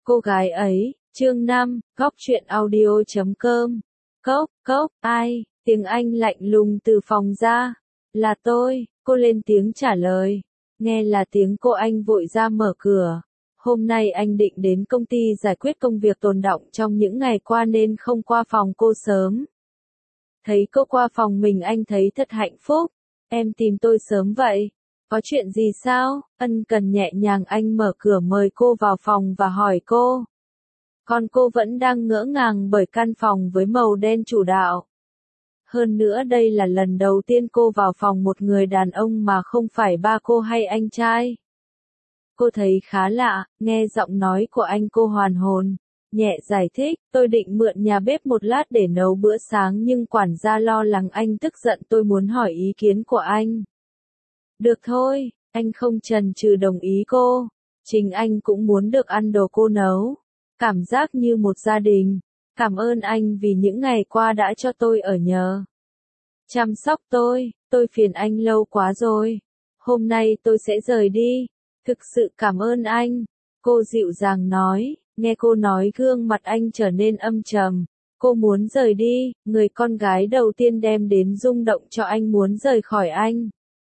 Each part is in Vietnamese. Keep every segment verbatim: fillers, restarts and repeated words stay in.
Cô gái ấy, chương năm, góc truyện audio chấm com. Cốc, cốc, ai, tiếng Anh lạnh lùng từ phòng ra. Là tôi, cô lên tiếng trả lời. Nghe là tiếng cô, anh vội ra mở cửa. Hôm nay anh định đến công ty giải quyết công việc tồn đọng trong những ngày qua nên không qua phòng cô sớm. Thấy cô qua phòng mình anh thấy thật hạnh phúc. Em tìm tôi sớm vậy. Có chuyện gì sao? Ân cần nhẹ nhàng anh mở cửa mời cô vào phòng và hỏi cô. Còn cô vẫn đang ngỡ ngàng bởi căn phòng với màu đen chủ đạo. Hơn nữa đây là lần đầu tiên cô vào phòng một người đàn ông mà không phải ba cô hay anh trai. Cô thấy khá lạ, nghe giọng nói của anh cô hoàn hồn, nhẹ giải thích, tôi định mượn nhà bếp một lát để nấu bữa sáng nhưng quản gia lo lắng anh tức giận tôi muốn hỏi ý kiến của anh. Được thôi, anh không chần chừ đồng ý cô. Chính anh cũng muốn được ăn đồ cô nấu. Cảm giác như một gia đình. Cảm ơn anh vì những ngày qua đã cho tôi ở nhờ. Chăm sóc tôi, tôi phiền anh lâu quá rồi. Hôm nay tôi sẽ rời đi. Thực sự cảm ơn anh. Cô dịu dàng nói, nghe cô nói gương mặt anh trở nên âm trầm. Cô muốn rời đi, người con gái đầu tiên đem đến rung động cho anh muốn rời khỏi anh.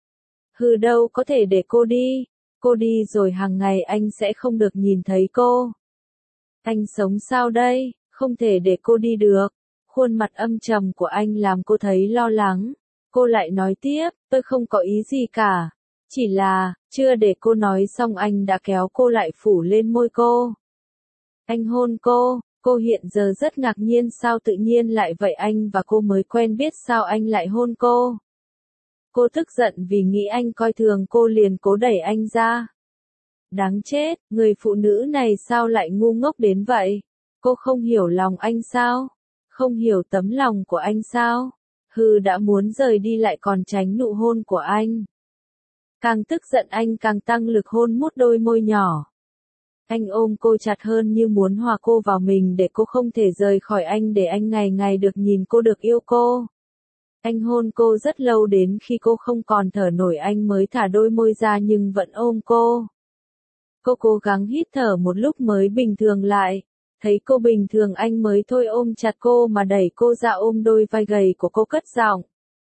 Hừ đâu có thể để cô đi, cô đi rồi hàng ngày anh sẽ không được nhìn thấy cô. Anh sống sao đây, không thể để cô đi được. Khuôn mặt âm trầm của anh làm cô thấy lo lắng. Cô lại nói tiếp, tôi không có ý gì cả. Chỉ là, chưa để cô nói xong anh đã kéo cô lại phủ lên môi cô. Anh hôn cô, cô hiện giờ rất ngạc nhiên sao tự nhiên lại vậy anh và cô mới quen biết sao anh lại hôn cô. Cô tức giận vì nghĩ anh coi thường cô liền cố đẩy anh ra. Đáng chết, người phụ nữ này sao lại ngu ngốc đến vậy? Cô không hiểu lòng anh sao? Không hiểu tấm lòng của anh sao? Hừ đã muốn rời đi lại còn tránh nụ hôn của anh. Càng tức giận anh càng tăng lực hôn mút đôi môi nhỏ. Anh ôm cô chặt hơn như muốn hòa cô vào mình để cô không thể rời khỏi anh để anh ngày ngày được nhìn cô được yêu cô. Anh hôn cô rất lâu đến khi cô không còn thở nổi anh mới thả đôi môi ra nhưng vẫn ôm cô. Cô cố gắng hít thở một lúc mới bình thường lại. Thấy cô bình thường anh mới thôi ôm chặt cô mà đẩy cô ra ôm đôi vai gầy của cô cất giọng.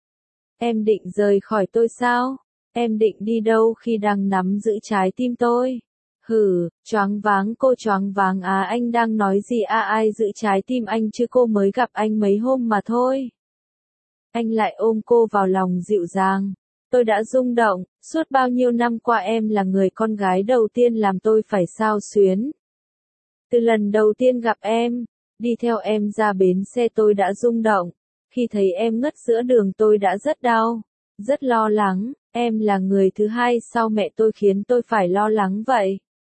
Em định rời khỏi tôi sao? Em định đi đâu khi đang nắm giữ trái tim tôi? Hừ, choáng váng cô choáng váng à anh đang nói gì à ai giữ trái tim anh chứ cô mới gặp anh mấy hôm mà thôi. Anh lại ôm cô vào lòng dịu dàng. Tôi đã rung động, suốt bao nhiêu năm qua em là người con gái đầu tiên làm tôi phải xao xuyến. Từ lần đầu tiên gặp em, đi theo em ra bến xe tôi đã rung động. Khi thấy em ngất giữa đường tôi đã rất đau, rất lo lắng. Em là người thứ hai sau mẹ tôi khiến tôi phải lo lắng vậy.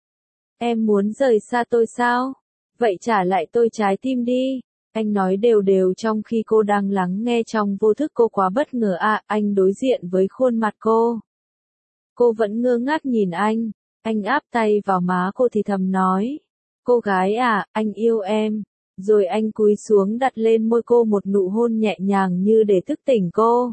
Em muốn rời xa tôi sao? Vậy trả lại tôi trái tim đi. Anh nói đều đều trong khi cô đang lắng nghe trong vô thức cô quá bất ngờ à, anh đối diện với khuôn mặt cô. Cô vẫn ngơ ngác nhìn anh, anh áp tay vào má cô thì thầm nói. Cô gái à, anh yêu em. Rồi anh cúi xuống đặt lên môi cô một nụ hôn nhẹ nhàng như để thức tỉnh cô.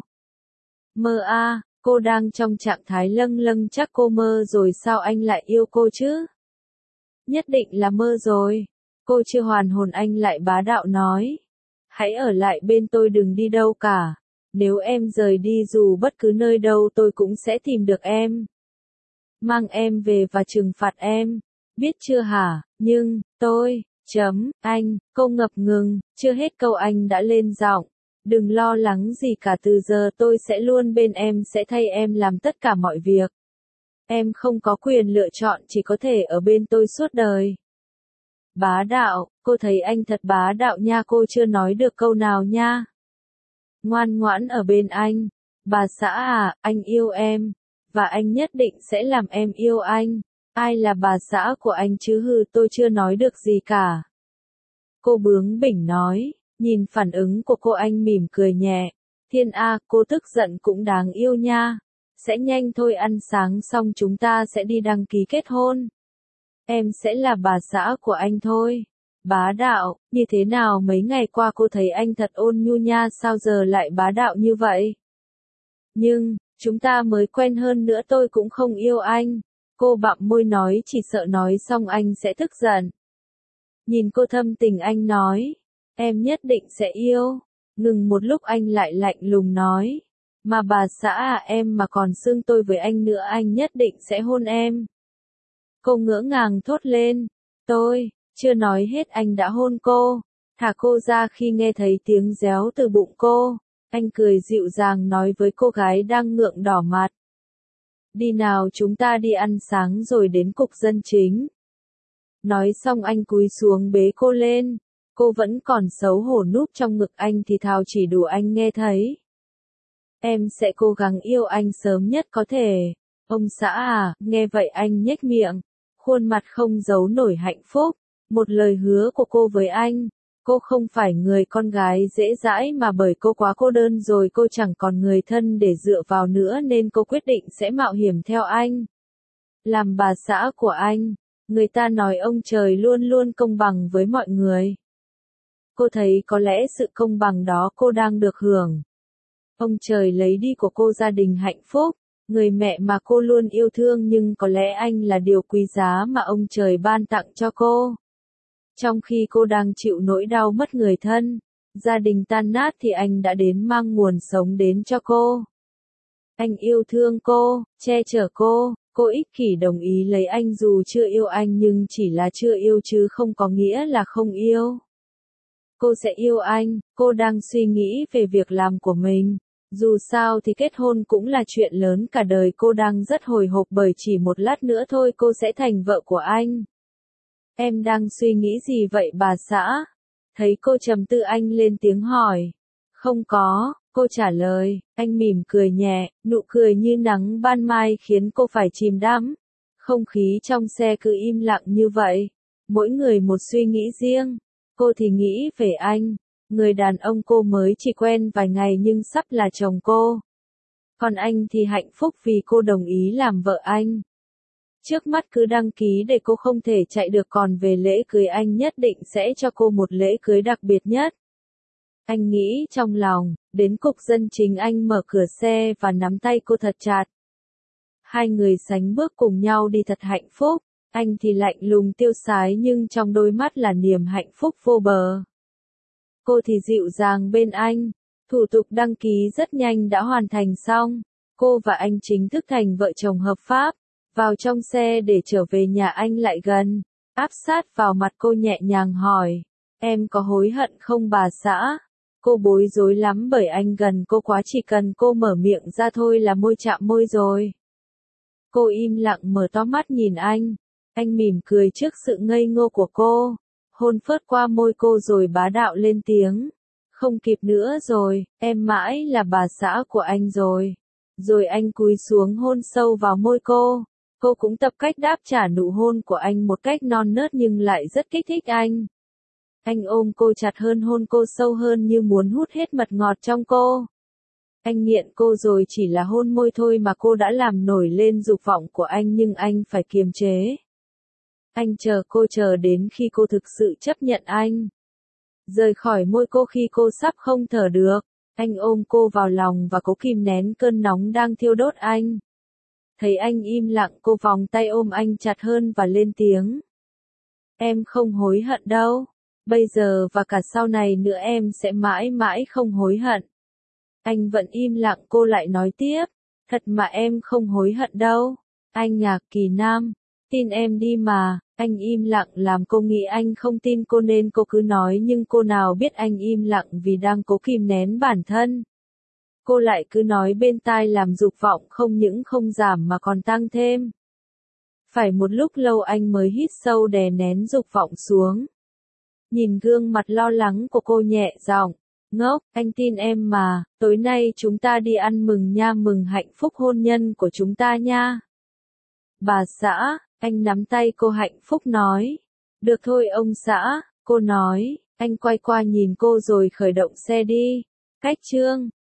Mơ à, cô đang trong trạng thái lâng lâng chắc cô mơ rồi sao anh lại yêu cô chứ? Nhất định là mơ rồi. Cô chưa hoàn hồn anh lại bá đạo nói. Hãy ở lại bên tôi đừng đi đâu cả. Nếu em rời đi dù bất cứ nơi đâu tôi cũng sẽ tìm được em. Mang em về và trừng phạt em. Biết chưa hả? Nhưng, tôi, chấm, anh, cô ngập ngừng, chưa hết câu anh đã lên giọng. Đừng lo lắng gì cả từ giờ tôi sẽ luôn bên em sẽ thay em làm tất cả mọi việc. Em không có quyền lựa chọn chỉ có thể ở bên tôi suốt đời. Bá đạo, cô thấy anh thật bá đạo nha cô chưa nói được câu nào nha. Ngoan ngoãn ở bên anh. Bà xã à, anh yêu em. Và anh nhất định sẽ làm em yêu anh. Ai là bà xã của anh chứ hừ tôi chưa nói được gì cả. Cô bướng bỉnh nói, nhìn phản ứng của cô anh mỉm cười nhẹ. Thiên A, cô tức giận cũng đáng yêu nha. Sẽ nhanh thôi ăn sáng xong chúng ta sẽ đi đăng ký kết hôn. Em sẽ là bà xã của anh thôi. Bá đạo, như thế nào mấy ngày qua cô thấy anh thật ôn nhu nha sao giờ lại bá đạo như vậy? Nhưng, chúng ta mới quen hơn nữa tôi cũng không yêu anh. Cô bặm môi nói chỉ sợ nói xong anh sẽ tức giận. Nhìn cô thâm tình anh nói, em nhất định sẽ yêu. Ngừng một lúc anh lại lạnh lùng nói, mà bà xã à, em mà còn xưng tôi với anh nữa anh nhất định sẽ hôn em. Cô ngỡ ngàng thốt lên, tôi, chưa nói hết anh đã hôn cô. Thả cô ra khi nghe thấy tiếng réo từ bụng cô. Anh cười dịu dàng nói với cô gái đang ngượng đỏ mặt. Đi nào, chúng ta đi ăn sáng rồi đến cục dân chính. Nói xong anh cúi xuống bế cô lên. Cô vẫn còn xấu hổ núp trong ngực anh thì thào chỉ đủ anh nghe thấy. Em sẽ cố gắng yêu anh sớm nhất có thể. Ông xã à, nghe vậy anh nhếch miệng. Khuôn mặt không giấu nổi hạnh phúc. Một lời hứa của cô với anh. Cô không phải người con gái dễ dãi mà bởi cô quá cô đơn rồi cô chẳng còn người thân để dựa vào nữa nên cô quyết định sẽ mạo hiểm theo anh. Làm bà xã của anh, người ta nói ông trời luôn luôn công bằng với mọi người. Cô thấy có lẽ sự công bằng đó cô đang được hưởng. Ông trời lấy đi của cô gia đình hạnh phúc, người mẹ mà cô luôn yêu thương nhưng có lẽ anh là điều quý giá mà ông trời ban tặng cho cô. Trong khi cô đang chịu nỗi đau mất người thân, gia đình tan nát thì anh đã đến mang nguồn sống đến cho cô. Anh yêu thương cô, che chở cô, cô ích kỷ đồng ý lấy anh dù chưa yêu anh nhưng chỉ là chưa yêu chứ không có nghĩa là không yêu. Cô sẽ yêu anh, cô đang suy nghĩ về việc làm của mình. Dù sao thì kết hôn cũng là chuyện lớn cả đời, cô đang rất hồi hộp bởi chỉ một lát nữa thôi cô sẽ thành vợ của anh. Em đang suy nghĩ gì vậy bà xã? Thấy cô trầm tư anh lên tiếng hỏi. Không có, cô trả lời, anh mỉm cười nhẹ, nụ cười như nắng ban mai khiến cô phải chìm đắm. Không khí trong xe cứ im lặng như vậy, mỗi người một suy nghĩ riêng. Cô thì nghĩ về anh, người đàn ông cô mới chỉ quen vài ngày nhưng sắp là chồng cô. Còn anh thì hạnh phúc vì cô đồng ý làm vợ anh. Trước mắt cứ đăng ký để cô không thể chạy được, còn về lễ cưới anh nhất định sẽ cho cô một lễ cưới đặc biệt nhất. Anh nghĩ trong lòng, đến cục dân chính anh mở cửa xe và nắm tay cô thật chặt. Hai người sánh bước cùng nhau đi thật hạnh phúc, anh thì lạnh lùng tiêu sái nhưng trong đôi mắt là niềm hạnh phúc vô bờ. Cô thì dịu dàng bên anh, thủ tục đăng ký rất nhanh đã hoàn thành xong, cô và anh chính thức thành vợ chồng hợp pháp. Vào trong xe để trở về nhà anh lại gần, áp sát vào mặt cô nhẹ nhàng hỏi, em có hối hận không bà xã? Cô bối rối lắm bởi anh gần cô quá, chỉ cần cô mở miệng ra thôi là môi chạm môi rồi. Cô im lặng mở to mắt nhìn anh, anh mỉm cười trước sự ngây ngô của cô, hôn phớt qua môi cô rồi bá đạo lên tiếng, không kịp nữa rồi, em mãi là bà xã của anh rồi. Rồi anh cúi xuống hôn sâu vào môi cô. Cô cũng tập cách đáp trả nụ hôn của anh một cách non nớt nhưng lại rất kích thích anh. Anh ôm cô chặt hơn, hôn cô sâu hơn như muốn hút hết mật ngọt trong cô. Anh nghiện cô rồi, chỉ là hôn môi thôi mà cô đã làm nổi lên dục vọng của anh nhưng anh phải kiềm chế. Anh chờ cô chờ đến khi cô thực sự chấp nhận anh. Rời khỏi môi cô khi cô sắp không thở được, anh ôm cô vào lòng và cố kìm nén cơn nóng đang thiêu đốt anh. Thấy anh im lặng, cô vòng tay ôm anh chặt hơn và lên tiếng. Em không hối hận đâu. Bây giờ và cả sau này nữa em sẽ mãi mãi không hối hận. Anh vẫn im lặng, cô lại nói tiếp. Thật mà em không hối hận đâu. Anh Nhạc Kỳ Nam, tin em đi mà. Anh im lặng làm cô nghĩ anh không tin cô nên cô cứ nói nhưng cô nào biết anh im lặng vì đang cố kìm nén bản thân. Cô lại cứ nói bên tai làm dục vọng không những không giảm mà còn tăng thêm. Phải một lúc lâu anh mới hít sâu đè nén dục vọng xuống. Nhìn gương mặt lo lắng của cô nhẹ giọng, ngốc, anh tin em mà, tối nay chúng ta đi ăn mừng nha, mừng hạnh phúc hôn nhân của chúng ta nha. Bà xã, anh nắm tay cô hạnh phúc nói. Được thôi ông xã, cô nói, anh quay qua nhìn cô rồi khởi động xe đi. Cách chương